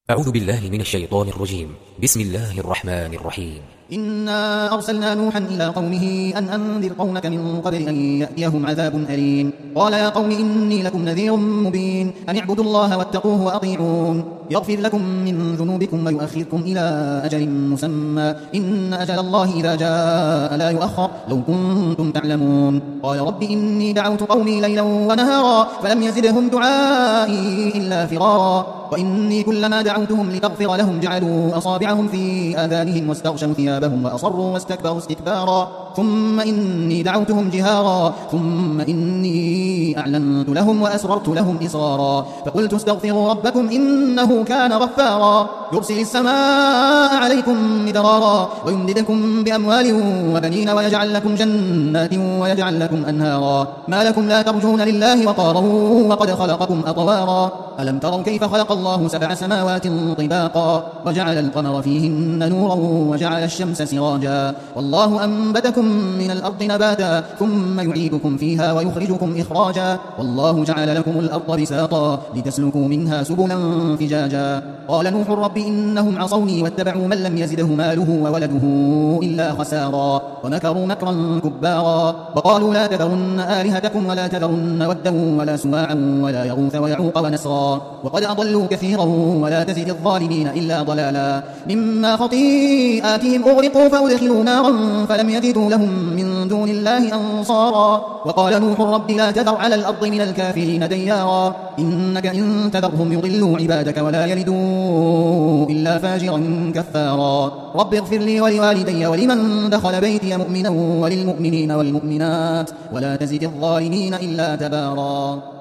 أعوذ بالله من الشيطان الرجيم. بسم الله الرحمن الرحيم. إنا أرسلنا نوحا إلى قومه أن أنذر قومك من قبل أن يأتيهم عذاب أليم. قال يا قوم إني لكم نذير مبين أن اعبدوا الله واتقوه وأطيعون يغفر لكم من ذنوبكم ويؤخركم إلى أجل مسمى إن أجل الله إذا جاء لا يؤخر لو كنتم تعلمون. قال رب إني دعوت قومي ليلا ونهارا فلم يزدهم دعائي إلا فرارا وإني كلما دعوتهم لتغفر لهم جعلوا أصابعهم في آذانهم واستغشوا ثيابهم وأصروا واستكبروا استكبارا ثم إني دعوتهم جهارا ثم إني أعلنت لهم وأسررت لهم إصرارا فقلت استغفروا ربكم إنه كان غفارا يرسل السماء عليكم مدرارا ويمددكم بأموال وبنين ويجعل لكم جنات ويجعل لكم أنهارا ما لكم لا ترجون لله وقارا وقد خلقكم أطوارا ألم تروا كيف خلق الله 7 سماوات طباقا وجعل القمر فيهن نورا وجعل الشمس سراجا والله أنبتكم من الأرض نباتا ثم يعيدكم فيها ويخرجكم إخراجا والله جعل لكم الأرض بساطا لتسلكوا منها سبلا فجاجا. قال نوح رب إنهم عصوني واتبعوا من لم يزده ماله وولده إلا خسارا ومكروا مكرا كبارا وقالوا لا تذرن آلهتكم ولا تذرن ودا ولا سواعا ولا يغوث ويعوق ونسرا وقد أضلوا كثيرا ولا تزد الظالمين إلا ضلالا مما خطيئاتهم أغرقوا فأدخلوا نارا فلم يجدوا لهم من دون الله أنصارا وقال نوح رب لا تذر على الأرض من الكافرين ديارا إنك إن تذرهم يضلوا عبادك ولا يلدوا إلا فاجرا كفارا رب اغفر لي ولوالدي ولمن دخل بيتي مؤمنا وللمؤمنين والمؤمنات ولا تزد الظالمين إلا تبارا.